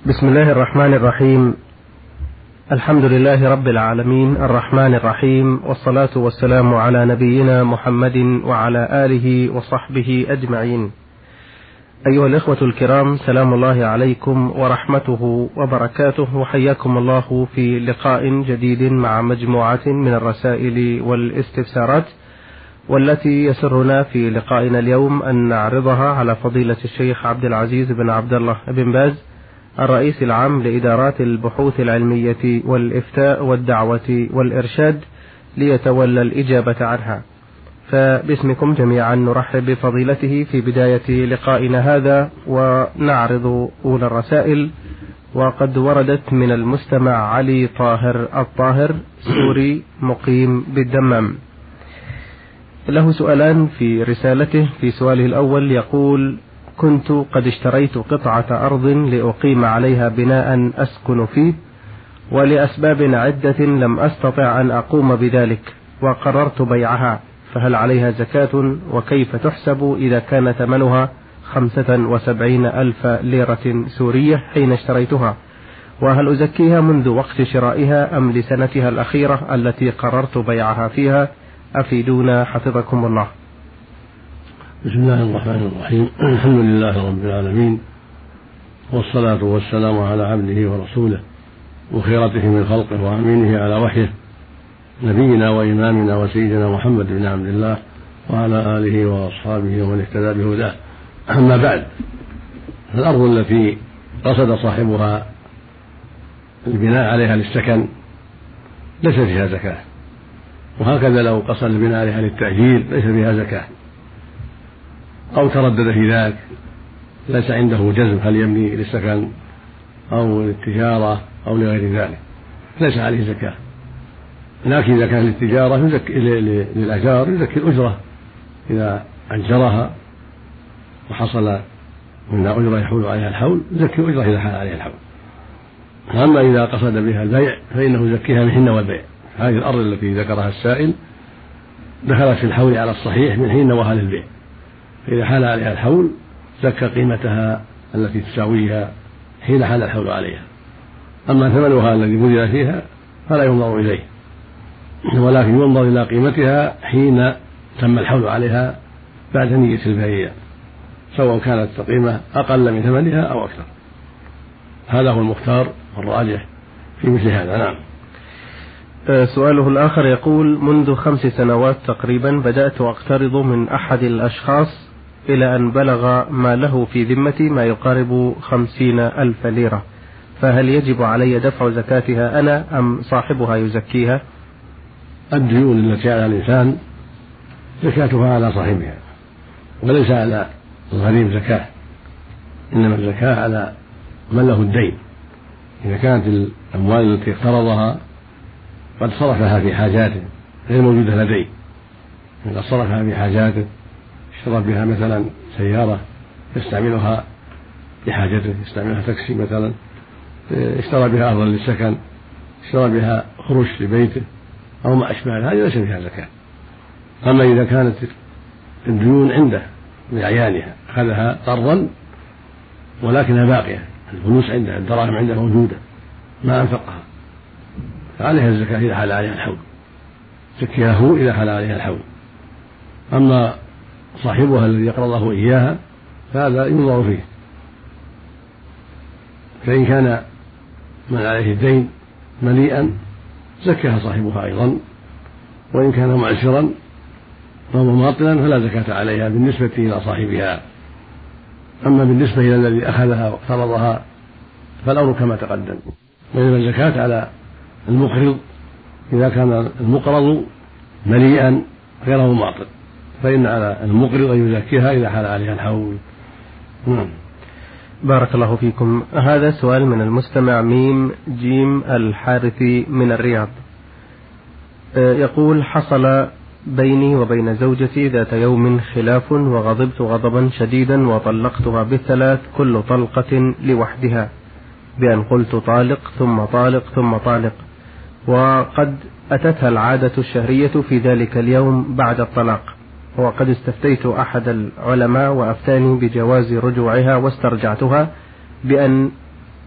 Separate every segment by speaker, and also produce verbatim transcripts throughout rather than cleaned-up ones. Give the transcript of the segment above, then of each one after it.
Speaker 1: بسم الله الرحمن الرحيم. الحمد لله رب العالمين الرحمن الرحيم، والصلاة والسلام على نبينا محمد وعلى آله وصحبه أجمعين. أيها الإخوة الكرام، سلام الله عليكم ورحمته وبركاته، وحياكم الله في لقاء جديد مع مجموعة من الرسائل والاستفسارات، والتي يسرنا في لقائنا اليوم أن نعرضها على فضيلة الشيخ عبد العزيز بن عبد الله بن باز، الرئيس العام لإدارات البحوث العلمية والإفتاء والدعوة والإرشاد، ليتولى الإجابة عنها. فباسمكم جميعا نرحب بفضيلته في بداية لقائنا هذا، ونعرض أولى الرسائل. وقد وردت من المستمع علي طاهر الطاهر، سوري مقيم بالدمام، له سؤالان في رسالته. في سؤاله الأول يقول: كنت قد اشتريت قطعة أرض لأقيم عليها بناء أسكن فيه، ولأسباب عدة لم أستطع أن أقوم بذلك، وقررت بيعها، فهل عليها زكاة؟ وكيف تحسب إذا كان ثمنها خمسة وسبعين ألف ليرة سورية حين اشتريتها؟ وهل أزكيها منذ وقت شرائها أم لسنتها الأخيرة التي قررت بيعها فيها؟ أفيدونا حفظكم الله.
Speaker 2: بسم الله الرحمن الرحيم. الحمد لله رب العالمين، والصلاة والسلام على عبده ورسوله وخيرته من خلقه وأمينه على وحيه، نبينا وإمامنا وسيدنا محمد بن عبد الله وعلى آله وأصحابه ومن اهتدى بهداه. أما بعد، الأرض التي قصد صاحبها البناء عليها للسكن ليس فيها زكاة، وهكذا لو قصد البناء عليها للتأجير ليس فيها زكاة، أو تردد في ذلك، ليس عنده جزم هل يبني للسكن أو للتجارة أو لغير ذلك، ليس عليه زكاة. لكن إذا كان للتجارة يزكي، للأجار يزكي الأجرة إذا أجرها وحصل منها أجرة يحول عليها الحول، يزكي الأجرة إذا حال عليها الحول. أما إذا قصد بها البيع فإنه يزكيها من حين والبيع. هذه الأرض التي ذكرها السائل دخلت في الحول على الصحيح من حين نواها للبيع، فإذا حال عليها الحول زكى قيمتها التي تساويها حين حال الحول عليها. أما ثمنها الذي بذل فيها فلا ينظر إليه، ولكن ينظر إلى قيمتها حين تم الحول عليها بعد نية البيع، سواء كانت القيمة أقل من ثمنها أو أكثر. هذا هو المختار والراجح في مثل هذا. نعم.
Speaker 1: سؤاله الآخر يقول: منذ خمس سنوات تقريبا بدأت أقترض من أحد الأشخاص إلى أن بلغ ما له في ذمتي ما يقارب خمسين ألف ليرة، فهل يجب علي دفع زكاتها أنا أم صاحبها يزكيها؟
Speaker 2: الديون التي على الإنسان زكاتها على صاحبها، وليس على الغريم زكاة، إنما الزكاة على من له الدين. إذا كانت الأموال التي اقترضها قد صرفها في حاجاته غير موجودة لديه، إذا صرفها في حاجاته، اشترى بها مثلا سيارة يستعملها لحاجته، يستعملها تاكسي مثلا، اشترى بها أرضا للسكن، اشترى بها خروج لبيته أو ما أشبه، هذه ليس فيها زكاة. أما إذا كانت الديون عنده بأعيانها، أخذها قرضا ولكنها باقية، الفلوس عنده، الدراهم عنده موجودة ما أنفقها، فعليها الزكاة إذا حال عليها الحول، زكيها هو إذا حال عليها الحول. أما صاحبها الذي يقرضه إياها فهذا ينظر فيه، فإن كان من عليه الدين مليئا زكاها صاحبها أيضا، وإن كان معسرا أو مماطلا فلا زكاة عليها بالنسبة إلى صاحبها. أما بالنسبة إلى الذي أخذها واقترضها فالأمر كما تقدم، وإنما الزكاة على المقرض إذا كان المقرض مليئا غير مماطل، فإن على المقرض أن يزكيها إذا حال عليها الحول. نعم.
Speaker 1: بارك الله فيكم. هذا سؤال من المستمع ميم جيم الحارثي من الرياض، يقول: حصل بيني وبين زوجتي ذات يوم خلاف، وغضبت غضبا شديدا وطلقتها بالثلاث، كل طلقة لوحدها، بأن قلت طالق ثم طالق ثم طالق، وقد أتتها العادة الشهرية في ذلك اليوم بعد الطلاق، وقد استفتيت أحد العلماء وأفتاني بجواز رجوعها، واسترجعتها بأن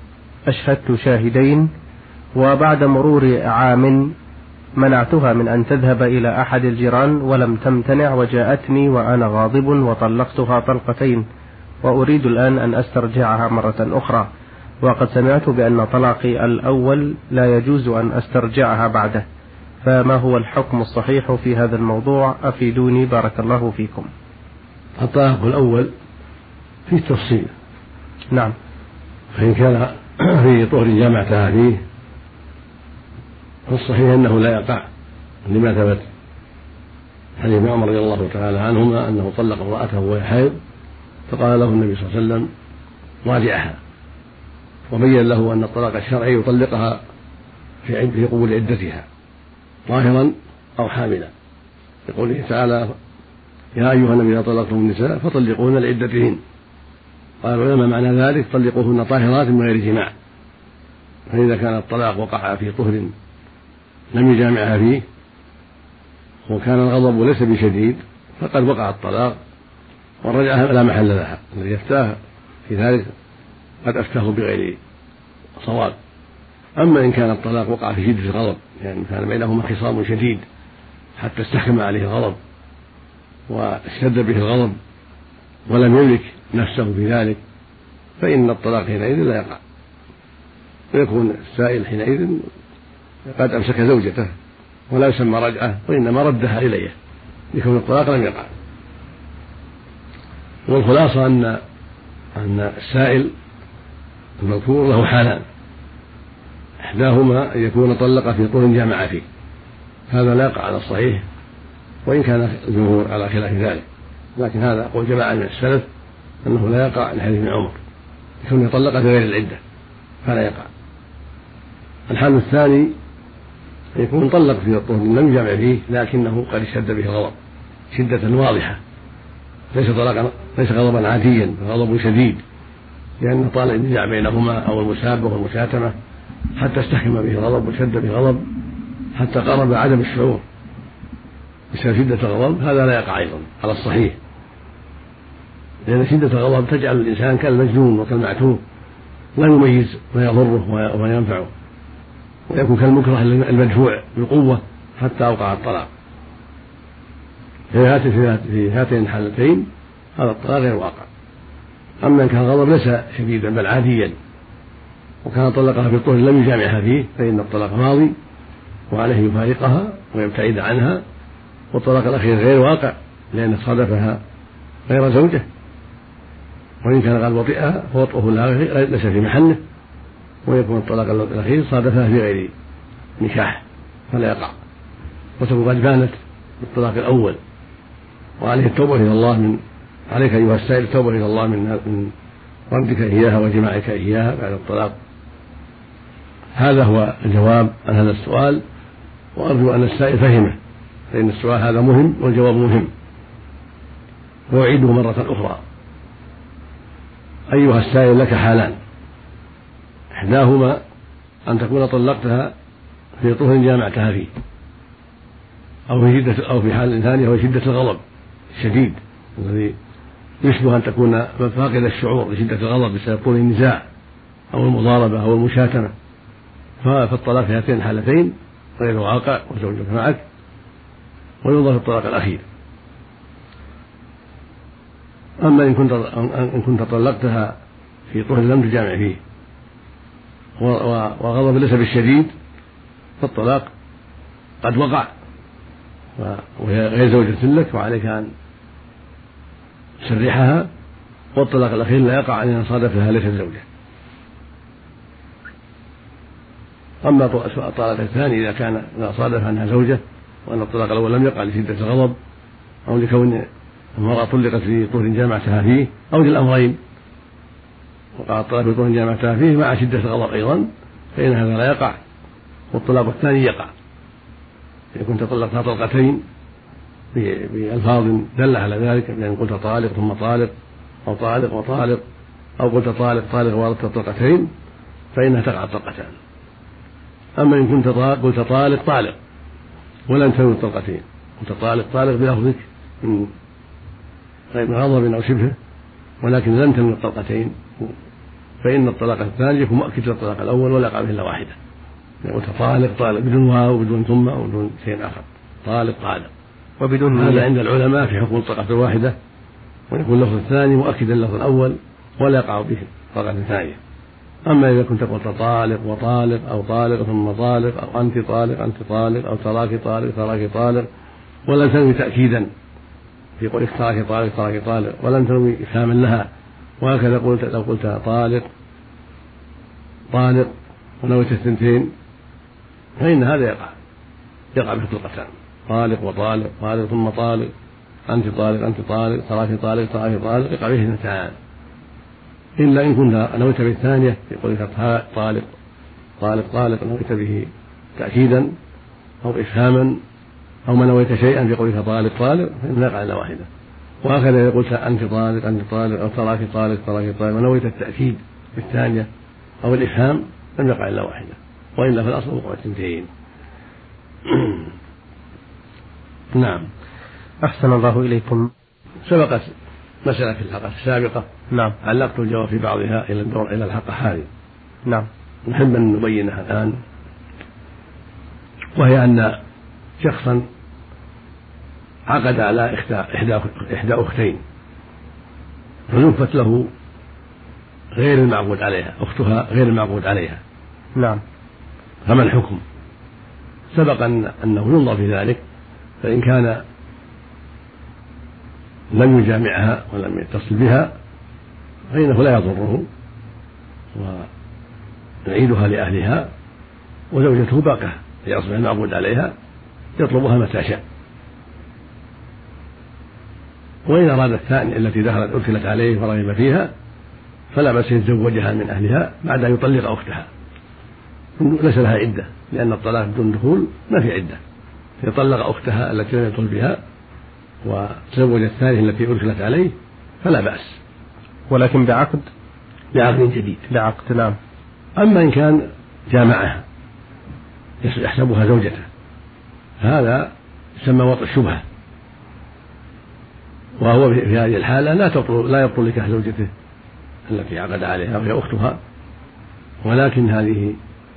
Speaker 1: أشهدت شاهدين، وبعد مرور عام منعتها من أن تذهب إلى أحد الجيران ولم تمتنع، وجاءتني وأنا غاضب وطلقتها طلقتين، وأريد الآن أن أسترجعها مرة أخرى، وقد سمعت بأن طلاقي الأول لا يجوز أن أسترجعها بعده، فما هو الحكم الصحيح في هذا الموضوع؟ أفيدوني بارك الله فيكم.
Speaker 2: الطلاق الأول فيه تفصيل.
Speaker 1: نعم.
Speaker 2: فإن كان في طهر جامعتها فيه فالصحيح أنه لا يقع، لما ثبت حديث ابن عمر رضي الله تعالى عنهما أنه طلق امرأته وهي حائض، فقال له النبي صلى الله عليه وسلم راجعها، وبين له أن الطلاق الشرعي يطلقها في في قبول عدتها طاهرا أو حاملا، يقول تعالى يا أيها النبي إذا طلقتم النساء فطلقوهن لعدتهن. قال العلماء معنى ذلك طلقوهن طاهرات من غير جماع، فإذا كان الطلاق وقع في طهر لم يجامعها فيه وكان الغضب ليس بشديد فقد وقع الطلاق والرجعة لا محل لها. الذي يفتاه في ذلك قد أفتاه بغير صواب. أما إن كان الطلاق وقع في شدة الغضب، يعني كان بينهما خصام شديد حتى استحكم عليه الغضب واشتد به الغضب ولم يملك نفسه في ذلك، فإن الطلاق حينئذ لا يقع، ويكون السائل حينئذ قد أمسك زوجته ولا يسمى رجعة، وإنما ردها إليه لكون الطلاق لم يقع. والخلاصة أن أن السائل المذكور له حالان، إحداهما أن يكون طلق في طهر جامع فيه، هذا لا يقع على الصحيح وإن كان الجمهور على خلاف ذلك، لكن هذا قول جماعة من السلف أنه لا يقع لحديث ابن عمر يكون يطلق في غير العدة فلا يقع. الحال الثاني أن يكون طلق في الطهر لم يجامع فيه لكنه قد اشتد به الغضب شدة واضحة، ليس طلاقا ليس غضبا عاديا، غضب شديد لأنه طال النزاع بينهما أو المسابة والمشاتمة حتى استحكم به الغضب وشد به الغضب حتى قرب عدم الشعور بسبب شدة الغضب، هذا لا يقع أيضا على الصحيح، لأن شدة الغضب تجعل الإنسان كالمجنون وكالمعتوه لا يميز ما يضره وما ينفعه، ويكون كالمكره المدفوع بالقوة حتى أوقع الطلاق. في هاتين الحالتين هذا الطلاق غير واقع. أما إن كان الغضب ليس شديدا بل عاديا وكان طلقها في الطهر لم يجامعها فيه فإن الطلاق ماضي وعليه يفارقها ويبتعد عنها، والطلاق الأخير غير واقع لأن صادفها غير زوجة، وإن كان قد وطئها فوطئه لها ليس في محله، ويكون الطلاق الأخير صادفها في غير نكاح فلا يقع، وتكون قد بانت بالطلاق الأول، وعليه التوبة إلى الله من عليك أيها السائل التوبة إلى الله من من ردك إياها وجماعك إياها بعد الطلاق. هذا هو الجواب عن هذا السؤال، وأرجو أن السائل فهمه، فإن السؤال هذا مهم والجواب مهم. وأعيده مرة أخرى: أيها السائل لك حالان، إحداهما أن تكون طلقتها في طهر جامعتها فيه، أو في شدة أو في حال ثانية وهي شدة الغضب الشديد الذي يشبه أن تكون فاقد الشعور لشدة الغضب بسبب طول النزاع أو المضاربة أو المشاتمة، فالطلاق في هاتين الحالتين غير واقع وزوجك معك، وينظر في الطلاق الأخير. أما إن كنت إن كنت طلقتها في طهر لم تجامع فيه وغضب ليس بالشديد فالطلاق قد وقع وهي غير زوجة لك، وعليك أن تسرحها، والطلاق الأخير لا يقع أن صادفها ليست زوجة. أما الطلاق الثاني إذا كان إذا صادف أنها زوجة وأن الطلاق الأول لم يقع لشدة الغضب أو لكون المرأة طلقت في طهر جامعتها فيه أو للأمرين، وقع الطلاق في طهر جامعتها فيه مع شدة الغضب أيضا، فإن هذا لا يقع، والطلاق الثاني يقع. إذا كنت طلقتها طلقتين بألفاظ دل على ذلك، بأن قلت طالق ثم طالق أو طالق وطالق أو قلت طالق طالق وردت طلقتين، فإنها تقع الطلقتان. أما إن كنت قلت طالق طالق ولم تنوي الطلقتين، قلت طالق طالق بلفظك من غير غضب أو شبهه ولكن لم تنوي الطلقتين، فإن الطلاق الثاني يكون مؤكد للطلاق الأول ولا يقع به إلا واحدة. يقول طالق طالق بدون واو وبدون ثم وبدون شيء آخر، طالق طالق وبدون. هذا عند العلماء في حكم الطلقة الواحدة، ويكون اللفظ الثاني مؤكدا للفظ الأول ولا يقع به الطلقة الثانية. أما إذا كنت قلت طالق وطالق أو طالق ثم طالق أو أنت طالق أنت طالق أو تراك طالق تراك طالق ولم تنوي تأكيدا في قولك تراك طالق تراك طالق ولم تنوي إفهاما لها، وهكذا قلت لو قلت طالق طالق ونويت الثنتين فإن هذا يقع يقع بالطلقتان، طالق وطالق طالق ثم طالق أنت طالق أنت طالق تراك طالق تراك طالق يقع به اثنتان، إلا إن كنت نويت بالثانية في قولك طالق طالق طالق نويت به تأكيدا أو إفهاما أو ما نويت شيئا في قولك طالق طالق فإن يقع إلا واحدة. وهكذا إذا قلت أنت طالق أنت طالق أو تراك طالق تراك طالق ونويت التأكيد بالثانية أو الإفهام لم يقع إلا واحدة، وإلا فالأصل وقوع الثنتين. نعم.
Speaker 1: أحسن الله إليكم.
Speaker 2: سبقت مسألة في الحلقة السابقة.
Speaker 1: نعم.
Speaker 2: علقت الجواب في بعضها إلى الدور إلى الحلقة هذه.
Speaker 1: نعم.
Speaker 2: نحب أن نبينها الآن، وهي أن شخصا عقد على إحدى إحدى أختين فنفت له غير المعقود عليها، أختها غير المعقود عليها.
Speaker 1: نعم.
Speaker 2: فما الحكم؟ سبق أن أنه ينظر في ذلك، فإن كان لم يجامعها ولم يتصل بها فإنه لا يضره ويعيدها لأهلها، وزوجته باقة يصبح المعقود عليها يطلبها متى شاء. وإن أراد الثانية التي دخلت أدخلت عليه فرغب فيها فلا بأس يتزوجها من أهلها بعد أن يطلق أختها، ليس لها عدة، لأن الطلاق بدون دخول ما في عدة، يطلق أختها التي لم يدخل بها وتزوج الثانية التي أدخلت عليه فلا بأس،
Speaker 1: ولكن بعقد
Speaker 2: بعقد جديد.
Speaker 1: بعقد. نعم.
Speaker 2: أما إن كان جامعها يحسبها زوجته هذا يسمى وطء الشبهة، وهو في هذه الحالة لا تبطل لا يبطل نكاح زوجته التي عقد عليها وهي أختها، ولكن هذه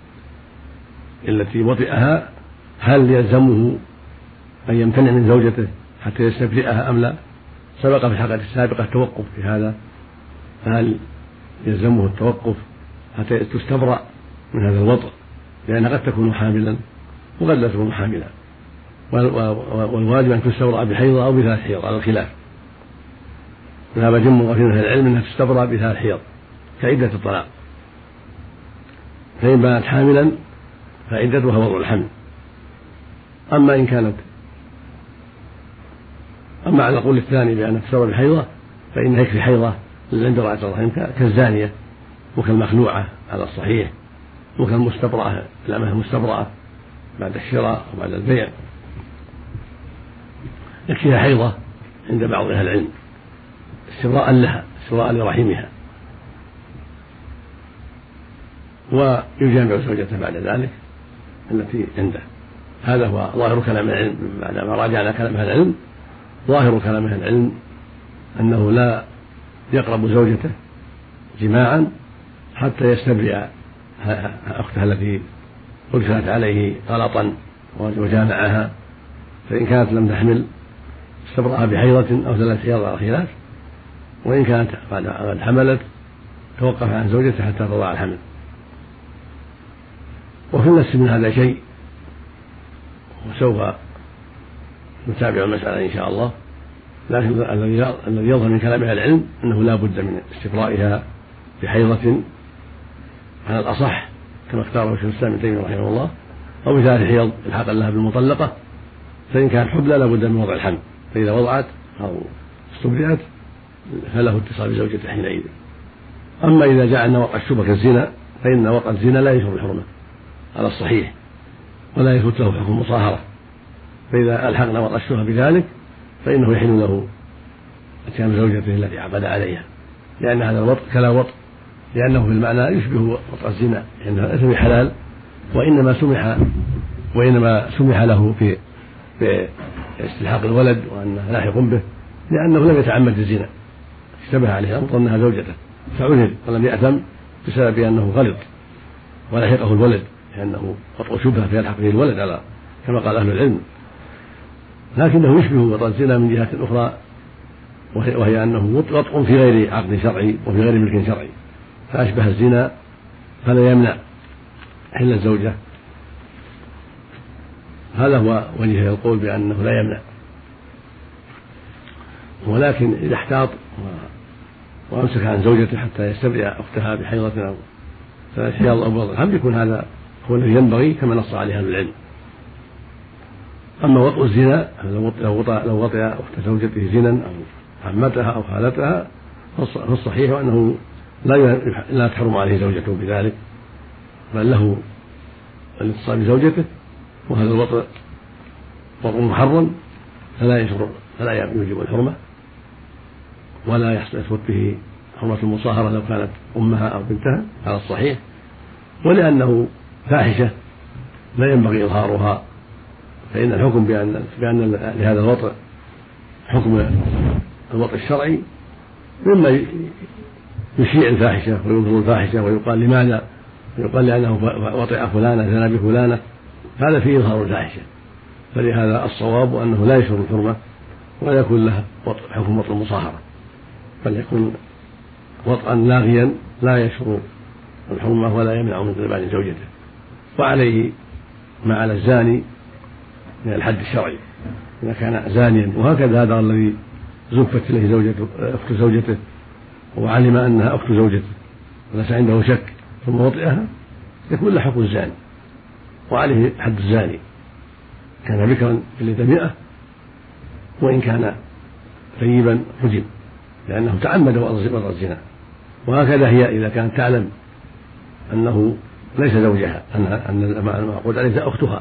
Speaker 2: التي وطئها هل يلزمه أن يمتنع من زوجته حتى يستبرئها أم لا؟ سبق في الحلقة السابقة التوقف في هذا، فهل يلزمه التوقف حتى تستبرأ من هذا الوطء، لأن قد تكون حاملا وقد لا تكون حاملا، والواجب أن تستبرأ بحيضة أو بثلاث حيض على الخلاف. ذهب جمهور من أهل العلم أنها تستبرأ بثلاث حيض كعدة الطلاق، فإن بانت حاملا فعدتها وضع الحمل. أما إن كانت أما على القول الثاني بأن تستبرأ بحيضة فإنها يكفي حيضة عند رأية الرحم كالزانية وكالمخلوعة على الصحيح وكالمستبرأة الأمة المستبرأة بعد الشراء وبعد البيع، يكفيها حيضة عند بعض أهل العلم استبراء لها استبراء لرحمها، ويجامع زوجته بعد ذلك التي عنده. هذا هو ظاهر كلام العلم. بعدما راجعنا كلام أهل العلم ظاهر كلام أهل العلم أنه لا يقرب زوجته جماعا حتى يستبرئ أختها التي أدخلت عليه غلطا وجامعها، فإن كانت لم تحمل استبرأها بحيضة أو ثلاث حيض على خلاف، وإن كانت قد حملت توقف عن زوجته حتى تضع الحمل. وفي النفس من هذا شيء، وسوف نتابع المسألة إن شاء الله، لكن الذي يظهر من كلام أهل العلم أنه لا بد من استبرائها بحيضة على الأصح كما اختاره شيخ الإسلام ابن تيمية رحمه الله، أو بثلاث حيض إلحاقا لها بالمطلقة، فإن كان حبلى لا بد من وضع الحمل، فإذا وضعت أو استبرئت فله اتصال بزوجته حينئذ. أما إذا جعلنا وقع الشبهة كالزنا فإن وقع الزنا لا يشعر الحرمة على الصحيح ولا يثبت له حكم المصاهرة، فإذا ألحقنا وقع الشبهة بذلك فإنه يحل له اتيان زوجته التي عقد عليها، لأن هذا الوطء كلا وطء، لأنه في المعنى يشبه وطء الزنا، لأنه ليس بحلال وإنما سمح وإنما سمح له في باستلحاق الولد وأنه لاحق به، لأنه لم يتعمد الزنا، اشتبه عليه الأمر أنها زوجته فعذر ولم يأثم بسبب أنه غلط ولحقه الولد، لأنه وطء شبهة فيلحق به الولد على كما قال أهل العلم، لكنه يشبه وطء الزنا من جهة أخرى، وهي أنه وطء في غير عقد شرعي وفي غير ملك شرعي، فأشبه الزنا فلا يمنع حل الزوجة. هذا هو وجه القول بأنه لا يمنع، ولكن إذا احتاط وأمسك عن زوجته حتى يستبرئ أختها بحيضة أو ثلاث حيض أو بضع الحمل يكون هذا هو الذي ينبغي كما نص عليه أهل العلم. أما وطء الزنا لو وطئ لو وطئ أخت زوجته زنا أو عمتها أو خالتها فالصحيح أنه لا لا تحرم عليه زوجته بذلك، بل له الاتصال بزوجته، وهذا الوطء وطء محرم فلا يشرع فلا يوجب الحرمة ولا يثبت به حرمة المصاهرة لو كانت أمها أو بنتها على الصحيح، ولأنه فاحشة لا ينبغي إظهارها، فإن الحكم بأن بأن لهذا الوطء حكم الوطء الشرعي مما يشيع الفاحشة ويظهر الفاحشة ويقال لماذا؟ ويقال لأنه وطئ فلانة زنا بفلانة، هذا فيه إظهار الفاحشة، فلهذا الصواب أنه لا يشرع الحرمة ولا يكون له حكم وطء المصاهرة، بل يكون وطئا لاغيا لا يشرع الحرمة ولا يمنع من قربان زوجته، وعليه ما على الزاني من الحد الشرعي إذا كان زانيا. وهكذا هذا الذي زفت إليه زوجته أخت زوجته وعلم أنها أخت زوجته وليس عنده شك ثم وطئها يكون له حكم الزاني وعليه حد الزاني، كان بكرا جلد مئة وإن كان ثيبا رجم، لأنه تعمد وطأ الزنا. وهكذا هي إذا كانت تعلم أنه ليس زوجها، أن المعقود عليه أختها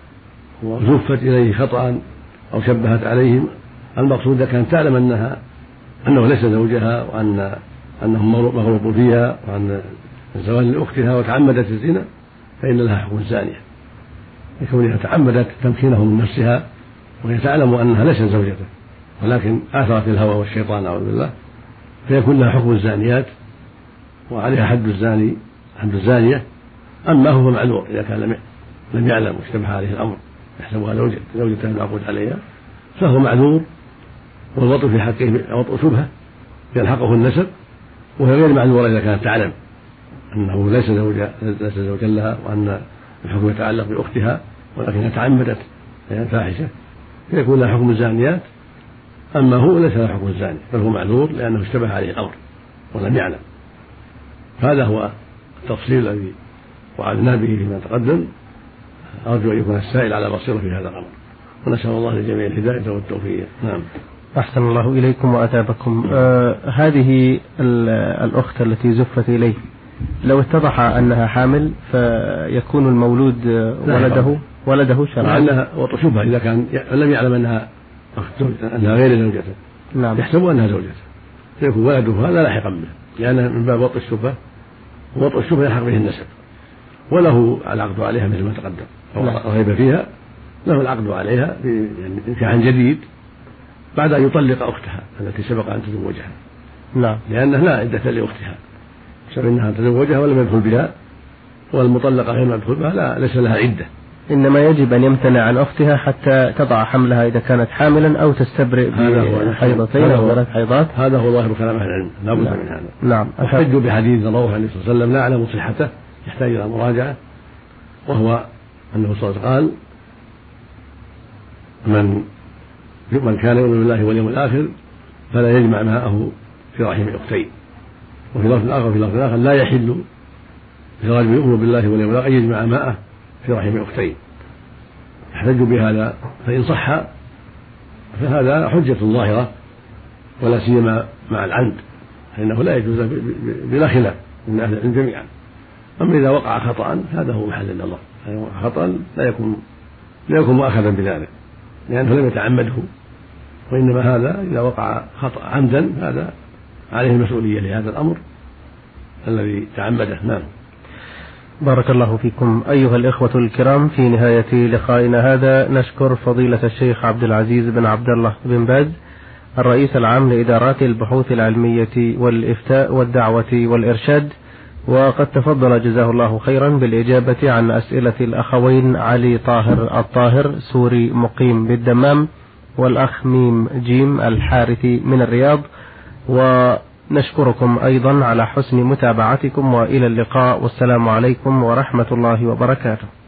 Speaker 2: وزفت إليه خطأ أو شبهت عليه، المقصود إذا كانت تعلم أنها أنه ليس زوجها وأن أنه مغلوب فيها وأن الزواج لأختها وتعمدت الزنا فإن لها حكم الزانية لكونها تعمدت تمكينه من نفسها وهي تعلم أنها ليست زوجته ولكن آثرت الهوى والشيطان أعوذ بالله، فيكون لها حكم الزانيات وعليها حد الزاني حد الزانية. أما هو معذور إذا كان لم لم يعلم واشتبه عليه الأمر يحسبها زوجة زوجته المعقود عليها فهو معذور، والوطء في حقه وطء شبهة يلحقه النسب، وهي غير معذورة إذا كانت تعلم أنه ليس زوجا ليس زوجا لها وأن الحكم يتعلق بأختها ولكنها تعمدت فهي فاحشة فيكون لها حكم الزانيات. أما هو ليس له حكم الزاني بل هو معذور لأنه اشتبه عليه الأمر ولم يعلم. هذا هو التفصيل الذي وعدنا به فيما تقدم. أرجو أن يكون السائل على بصيرة في هذا الأمر، ونسأل الله للجميع الهداية والتوفيق. نعم.
Speaker 1: أحسن الله إليكم وأثابكم. آه هذه الأخت التي زفت إليه لو اتضح أنها حامل فيكون المولود ولده ولده شرعا،
Speaker 2: لأنها وطء شبهة إذا كان لم يعلم أنها أنها غير زوجته.
Speaker 1: نعم.
Speaker 2: يحسب أنها زوجته فيكون ولده هذا لاحقا به، لأن من باب وطء الشبهة، ووطء الشبهة يلحق به النسب وله العقد عليها مثل ما تقدم، أو رغب فيها له العقد عليها بنكاح جديد بعد أن يطلق أختها التي سبق أن تزوجها.
Speaker 1: نعم.
Speaker 2: لأنه لا عدة لأختها بسبب أنها تزوجها ولم يدخل بها، والمطلقة غير مدخول بها لا ليس لها عدة،
Speaker 1: إنما يجب أن يمتنع عن أختها حتى تضع حملها إذا كانت حاملا أو تستبرئ بحيضتين أو ثلاث حيضات.
Speaker 2: هذا هو ظاهر كلام أهل العلم، لا بد
Speaker 1: نعم.
Speaker 2: من هذا.
Speaker 1: نعم.
Speaker 2: احتجوا بحديث رواه النبي صلى الله عليه وسلم لا أعلم صحته يحتاج إلى مراجعة، وهو أنه صلى الله عليه وسلم قال من من كان يؤمن بالله واليوم الآخر فلا يجمع ماءه في رحم أختين، وفي لفظ آخر في لفظ آخر لا يحل لرجل يؤمن بالله واليوم الآخر أن يجمع ماءه في رحم أختين. احتجوا بهذا، فإن صح فهذا حجة ظاهرة ولا سيما مع العمد، فإنه لا يجوز بلا خلاف من أهل العلم جميعا. أما إذا وقع خطأ هذا هو محل النظر، خطأ لا يكون لا يكون مؤاخذا بذلك لأنه لم يتعمده، وإنما هذا إذا وقع خطأ عمدا هذا عليه المسؤولية لهذا الأمر الذي تعمده. نعم.
Speaker 1: بارك الله فيكم. أيها الإخوة الكرام، في نهاية لقائنا هذا نشكر فضيلة الشيخ عبد العزيز بن عبد الله بن باز الرئيس العام لإدارات البحوث العلمية والإفتاء والدعوة والإرشاد وقد تفضل جزاه الله خيرا بالإجابة عن أسئلة الأخوين علي طاهر الطاهر سوري مقيم بالدمام، والأخ ميم جيم الحارثي من الرياض. ونشكركم أيضا على حسن متابعتكم، وإلى اللقاء، والسلام عليكم ورحمة الله وبركاته.